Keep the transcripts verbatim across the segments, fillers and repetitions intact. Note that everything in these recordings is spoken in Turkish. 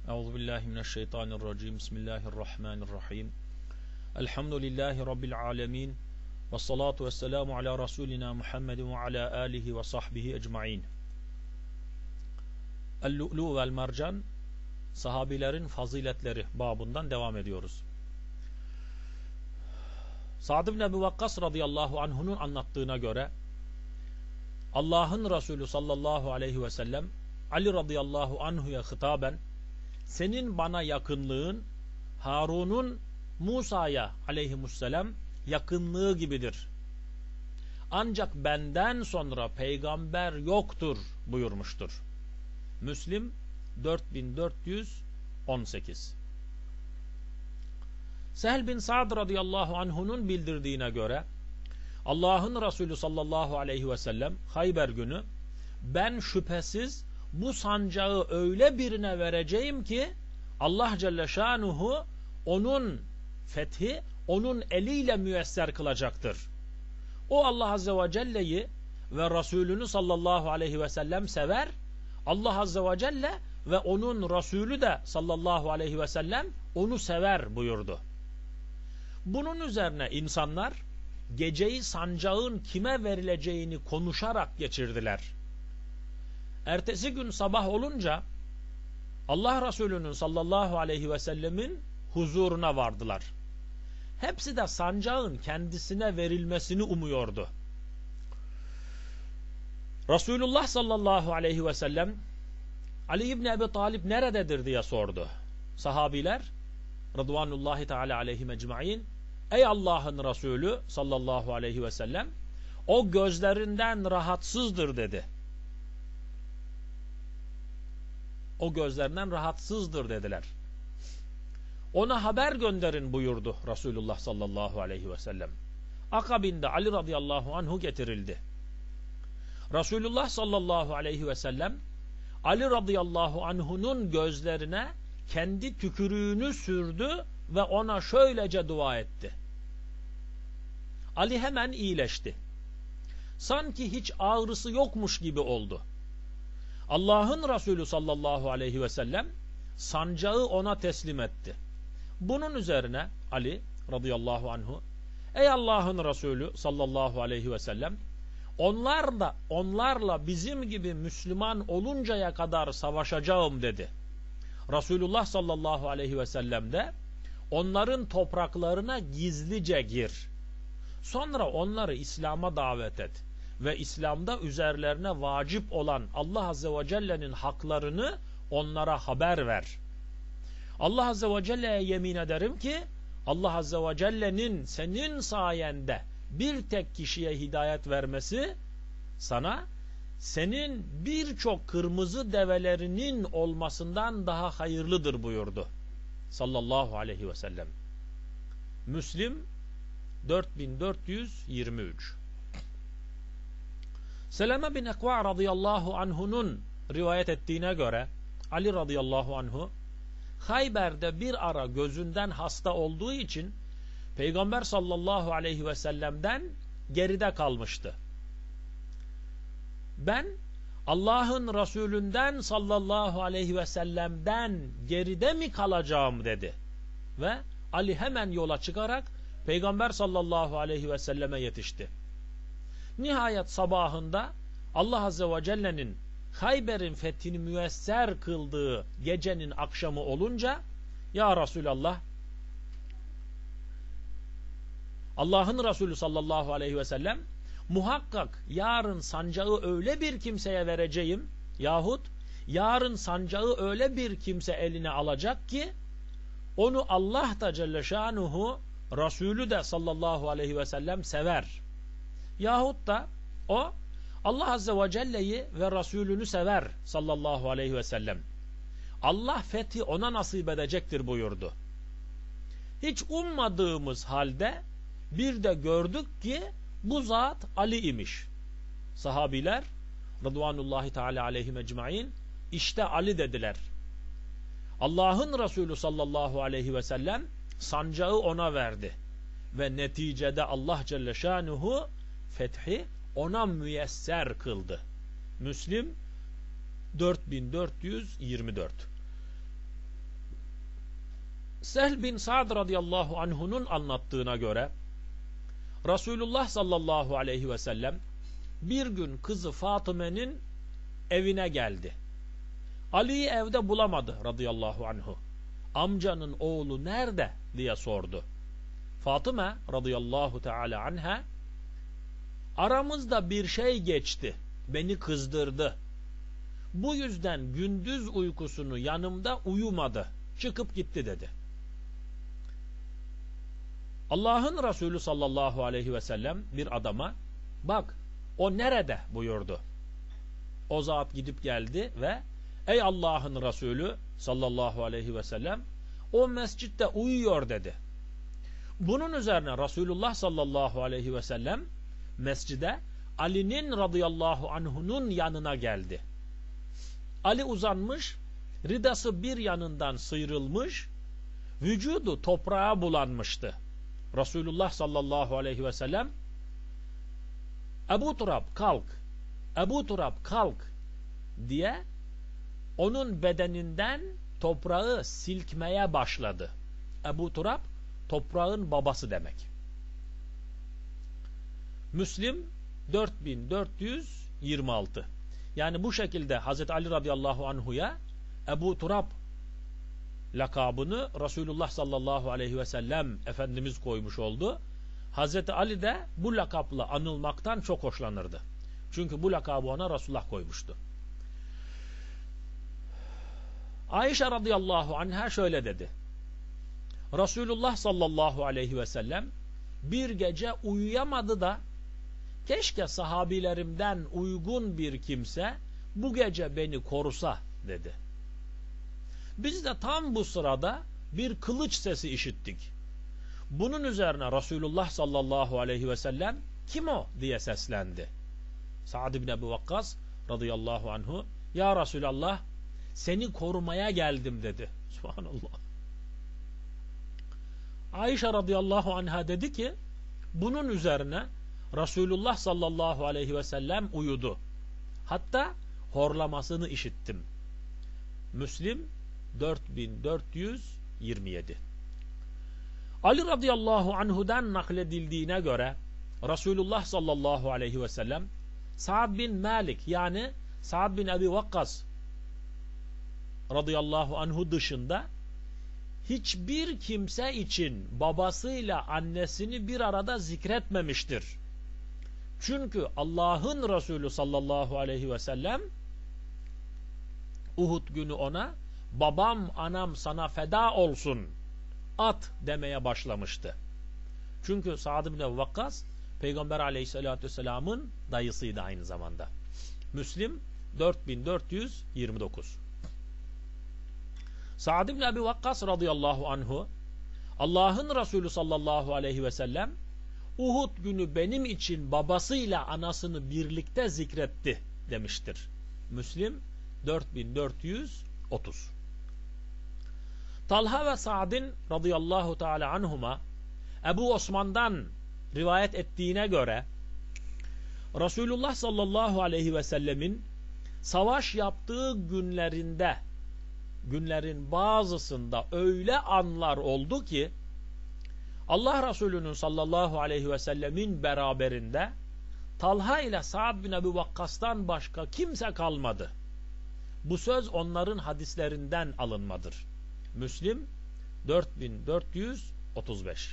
Euzubillahimineşşeytanirracim. Bismillahirrahmanirrahim. Elhamdülillahi Rabbil alemin. Ve salatu ve selamu ala Resulina Muhammedin ve ala alihi ve sahbihi ecmain. El-Lu'lu vel Mercan, sahabilerin faziletleri babından devam ediyoruz. Sa'd ibn Ebi Vakkas radıyallahu anh'unun anlattığına göre Allah'ın Resulü sallallahu aleyhi ve sellem Ali radıyallahu anhu'ya hitaben, senin bana yakınlığın Harun'un Musa'ya aleyhisselam yakınlığı gibidir. Ancak benden sonra peygamber yoktur buyurmuştur. Müslim dört bin dört yüz on sekiz. Sehl bin Sa'd radıyallahu anhu'nun bildirdiğine göre Allah'ın Resulü sallallahu aleyhi ve sellem Hayber günü, ben şüphesiz bu sancağı öyle birine vereceğim ki Allah Celle Şanuhu onun fethi onun eliyle müyesser kılacaktır. O Allah Azze ve Celle'yi ve Resulünü sallallahu aleyhi ve sellem sever. Allah Azze ve Celle ve onun Resulü de sallallahu aleyhi ve sellem onu sever buyurdu. Bunun üzerine insanlar geceyi sancağın kime verileceğini konuşarak geçirdiler. Ertesi gün sabah olunca Allah Resulü'nün sallallahu aleyhi ve sellemin huzuruna vardılar. Hepsi de sancağın kendisine verilmesini umuyordu. Resulullah sallallahu aleyhi ve sellem Ali İbni Ebi Talib nerededir diye sordu. Sahabiler Rıdvanullahi Teala aleyhim ecmaîn, ey Allah'ın Resulü sallallahu aleyhi ve sellem, o gözlerinden rahatsızdır dedi. O gözlerinden rahatsızdır dediler. Ona haber gönderin buyurdu Resulullah sallallahu aleyhi ve sellem. Akabinde Ali radıyallahu anhu getirildi. Resulullah sallallahu aleyhi ve sellem Ali radıyallahu anhu'nun gözlerine kendi tükürüğünü sürdü ve ona şöylece dua etti. Ali hemen iyileşti. Sanki hiç ağrısı yokmuş gibi oldu. Allah'ın Resulü sallallahu aleyhi ve sellem sancağı ona teslim etti. Bunun üzerine Ali radıyallahu anhu, ey Allah'ın Resulü sallallahu aleyhi ve sellem, onlar da onlarla bizim gibi Müslüman oluncaya kadar savaşacağım dedi. Resulullah sallallahu aleyhi ve sellem de onların topraklarına gizlice gir. Sonra onları İslam'a davet et ve İslam'da üzerlerine vacip olan Allah Azze ve Celle'nin haklarını onlara haber ver. Allah Azze ve Celle'ye yemin ederim ki Allah Azze ve Celle'nin senin sayende bir tek kişiye hidayet vermesi sana senin birçok kırmızı develerinin olmasından daha hayırlıdır buyurdu sallallahu aleyhi ve sellem. Müslim dört bin dört yüz yirmi üç. Seleme bin Ekva radıyallahu anhu'nun rivayet ettiğine göre Ali radıyallahu anhu Hayber'de bir ara gözünden hasta olduğu için Peygamber sallallahu aleyhi ve sellem'den geride kalmıştı. Ben Allah'ın Resulünden sallallahu aleyhi ve sellem'den geride mi kalacağım dedi. Ve Ali hemen yola çıkarak Peygamber sallallahu aleyhi ve selleme yetişti. Nihayet sabahında Allah Azze ve Celle'nin Hayber'in fethini müyesser kıldığı gecenin akşamı olunca, ya Resulallah, Allah'ın Resulü sallallahu aleyhi ve sellem, muhakkak yarın sancağı öyle bir kimseye vereceğim yahut yarın sancağı öyle bir kimse eline alacak ki onu Allah da Celle Şanuhu Resulü de sallallahu aleyhi ve sellem sever. Yahut da o Allah Azze ve Celle'yi ve Resulünü sever sallallahu aleyhi ve sellem. Allah fethi ona nasip edecektir buyurdu. Hiç ummadığımız halde bir de gördük ki bu zat Ali imiş. Sahabiler Rıdvanullahi Teala aleyhim ecmaîn, işte Ali dediler. Allah'ın Resulü sallallahu aleyhi ve sellem sancağı ona verdi. Ve neticede Allah Celle Şanuhu fethi ona müyesser kıldı. Müslim dört bin dört yüz yirmi dört. Sehl bin Sa'd radıyallahu anhu'nun anlattığına göre Resulullah sallallahu aleyhi ve sellem bir gün kızı Fatıme'nin evine geldi. Ali'yi evde bulamadı radıyallahu anhu. Amcanın oğlu nerede diye sordu. Fatıme radıyallahu teala anha, aramızda bir şey geçti, beni kızdırdı. Bu yüzden gündüz uykusunu yanımda uyumadı, çıkıp gitti dedi. Allah'ın Resulü sallallahu aleyhi ve sellem bir adama, bak o nerede buyurdu. O zat gidip geldi ve ey Allah'ın Resulü sallallahu aleyhi ve sellem, o mescitte uyuyor dedi. Bunun üzerine Resulullah sallallahu aleyhi ve sellem mescide Ali'nin radıyallahu anhu'nun yanına geldi. Ali uzanmış, ridası bir yanından sıyrılmış, vücudu toprağa bulanmıştı. Resulullah sallallahu aleyhi ve sellem, Ebu Turab kalk, Ebu Turab kalk diye onun bedeninden toprağı silkmeye başladı. Ebu Turab toprağın babası demek. Müslim dört bin dört yüz yirmi altı. Yani bu şekilde Hazreti Ali radıyallahu anhu'ya Ebu Turab lakabını Resulullah sallallahu aleyhi ve sellem Efendimiz koymuş oldu. Hazreti Ali de bu lakapla anılmaktan çok hoşlanırdı. Çünkü bu lakabı ona Resulullah koymuştu. Ayşe radıyallahu anha şöyle dedi. Resulullah sallallahu aleyhi ve sellem bir gece uyuyamadı da keşke sahabilerimden uygun bir kimse bu gece beni korusa dedi. Biz de tam bu sırada bir kılıç sesi işittik. Bunun üzerine Resulullah sallallahu aleyhi ve sellem kim o diye seslendi. Sa'd bin Ebu Vakkas radıyallahu anhu, ya Resulallah seni korumaya geldim dedi. Subhanallah. Ayşe radıyallahu anha dedi ki bunun üzerine Resulullah sallallahu aleyhi ve sellem uyudu. Hatta horlamasını işittim. Müslim dört bin dört yüz yirmi yedi. Ali radıyallahu anhu'dan nakledildiğine göre Resulullah sallallahu aleyhi ve sellem Sa'd bin Malik yani Sa'd bin Ebi Vakkas radıyallahu anhu dışında hiçbir kimse için babasıyla annesini bir arada zikretmemiştir. Çünkü Allah'ın Resulü sallallahu aleyhi ve sellem Uhud günü ona babam anam sana feda olsun at demeye başlamıştı. Çünkü Sa'd bin Ebi Vakkas Peygamber aleyhissalatü vesselamın dayısıydı aynı zamanda. Müslim dört bin dört yüz yirmi dokuz. Sa'd bin Ebi Vakkas radıyallahu anhu, Allah'ın Resulü sallallahu aleyhi ve sellem Uhud günü benim için babasıyla anasını birlikte zikretti demiştir. Müslim dört bin dört yüz otuz. Talha ve Sa'd'in radıyallahu teala anhuma Ebu Osman'dan rivayet ettiğine göre Resulullah sallallahu aleyhi ve sellemin savaş yaptığı günlerinde günlerin bazısında öyle anlar oldu ki Allah Resulü'nün sallallahu aleyhi ve sellemin beraberinde Talha ile Sa'd bin Ebu Vakkas'tan başka kimse kalmadı. Bu söz onların hadislerinden alınmadır. Müslim dört bin dört yüz otuz beş.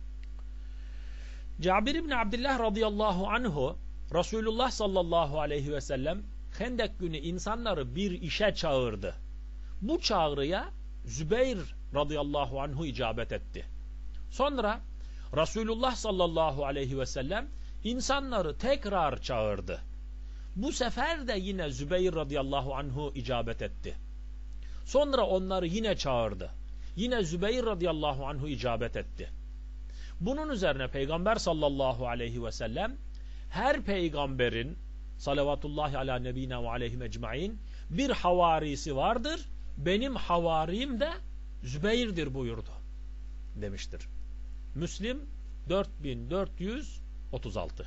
Cabir bin Abdullah radıyallahu anhu Resulullah sallallahu aleyhi ve sellem Hendek günü insanları bir işe çağırdı. Bu çağrıya Zübeyir radıyallahu anhu icabet etti. Sonra Resulullah sallallahu aleyhi ve sellem insanları tekrar çağırdı. Bu sefer de yine Zübeyir radıyallahu anhu icabet etti. Sonra onları yine çağırdı. Yine Zübeyir radıyallahu anhu icabet etti. Bunun üzerine Peygamber sallallahu aleyhi ve sellem her peygamberin salavatullahi ala nebine ve aleyhim ecmain bir havarisi vardır. Benim havarim de Zübeyir'dir buyurdu demiştir. Müslim dört bin dört yüz otuz altı.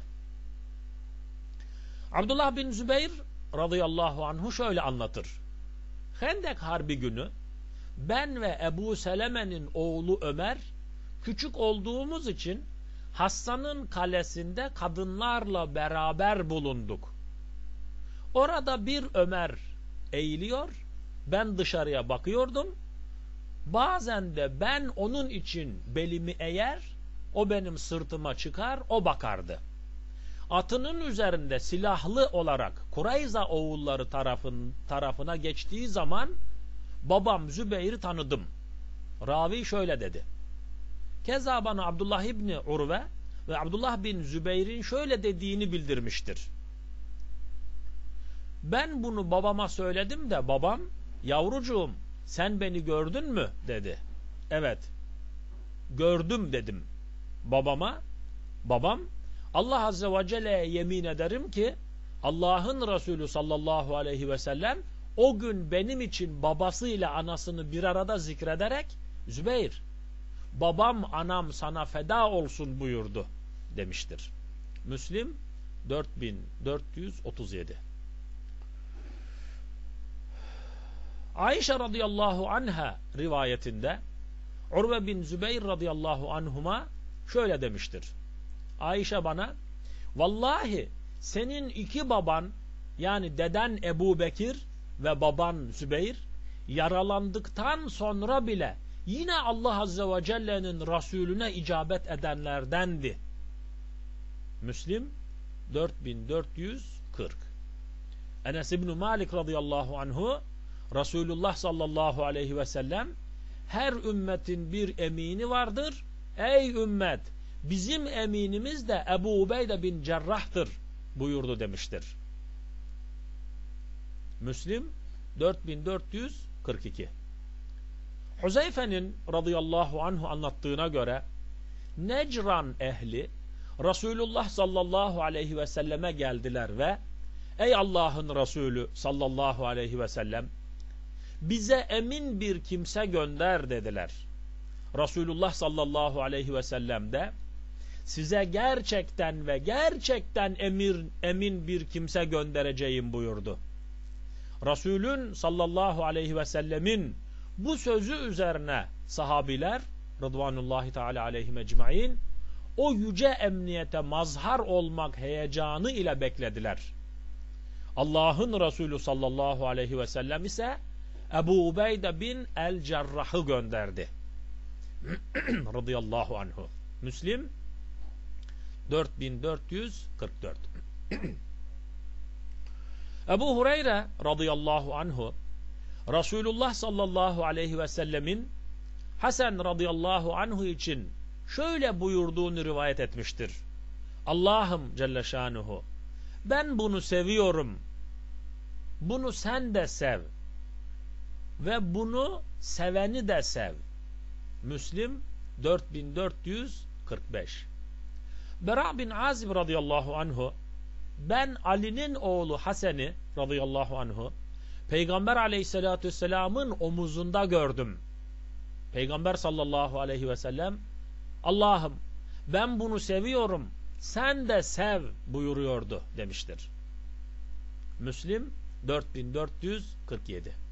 Abdullah bin Zübeyir radıyallahu anhu şöyle anlatır. Hendek Harbi günü ben ve Ebu Seleme'nin oğlu Ömer küçük olduğumuz için Hassan'ın kalesinde kadınlarla beraber bulunduk. Orada bir Ömer eğiliyor, ben dışarıya bakıyordum. Bazen de ben onun için belimi eğer, o benim sırtıma çıkar, o bakardı. Atının üzerinde silahlı olarak Kurayza oğulları tarafın, tarafına geçtiği zaman babam Zübeyir'i tanıdım. Ravi şöyle dedi. Keza bana Abdullah İbni Urve ve Abdullah bin Zübeyir'in şöyle dediğini bildirmiştir. Ben bunu babama söyledim de babam, yavrucuğum sen beni gördün mü dedi. Evet, gördüm dedim babama. Babam, Allah Azze ve Celle'ye yemin ederim ki Allah'ın Resulü sallallahu aleyhi ve sellem o gün benim için babasıyla anasını bir arada zikrederek Zübeyir, babam anam sana feda olsun buyurdu demiştir. Müslim dört bin dört yüz otuz yedi. Ayşe radıyallahu anha rivayetinde Urve bin Zübeyir radıyallahu anhuma şöyle demiştir. Ayşe bana, vallahi senin iki baban, yani deden Ebu Bekir ve baban Zübeyir yaralandıktan sonra bile yine Allah Azze ve Celle'nin Resulüne icabet edenlerdendi. Müslim dört bin dört yüz kırk. Enes İbn Malik radıyallahu anhu, Resulullah sallallahu aleyhi ve sellem, her ümmetin bir emini vardır. Ey ümmet, bizim eminimiz de Ebu Ubeyde bin Cerrah'tır buyurdu demiştir. Müslim dört bin dört yüz kırk iki. Huzeyfe'nin radıyallahu anhu anlattığına göre Necran ehli Resulullah sallallahu aleyhi ve selleme geldiler ve ey Allah'ın Resulü sallallahu aleyhi ve sellem, bize emin bir kimse gönder dediler. Resulullah sallallahu aleyhi ve sellem de size gerçekten ve gerçekten emir, emin bir kimse göndereceğim buyurdu. Resulün sallallahu aleyhi ve sellemin bu sözü üzerine sahabiler Rıdvanullahi Teala aleyhim ecmaîn o yüce emniyete mazhar olmak heyecanı ile beklediler. Allah'ın Resulü sallallahu aleyhi ve sellem ise Ebu Ubeyde bin el-Cerrah'ı gönderdi. Radıyallahu anhu. Müslim dört bin dört yüz kırk dört. Ebu Hureyre radıyallahu anhu Resulullah sallallahu aleyhi ve sellemin Hasan radıyallahu anhu için şöyle buyurduğunu rivayet etmiştir. Allah'ım Celle Şanuhu, ben bunu seviyorum. Bunu sen de sev. Ve bunu seveni de sev. Müslim dört bin dört yüz kırk beş. Bera bin Azib radıyallahu anhu, ben Ali'nin oğlu Hasan'ı radıyallahu anhu Peygamber aleyhissalatü vesselamın omuzunda gördüm. Peygamber sallallahu aleyhi ve sellem, Allah'ım ben bunu seviyorum, sen de sev buyuruyordu demiştir. Müslim dört bin dört yüz kırk yedi.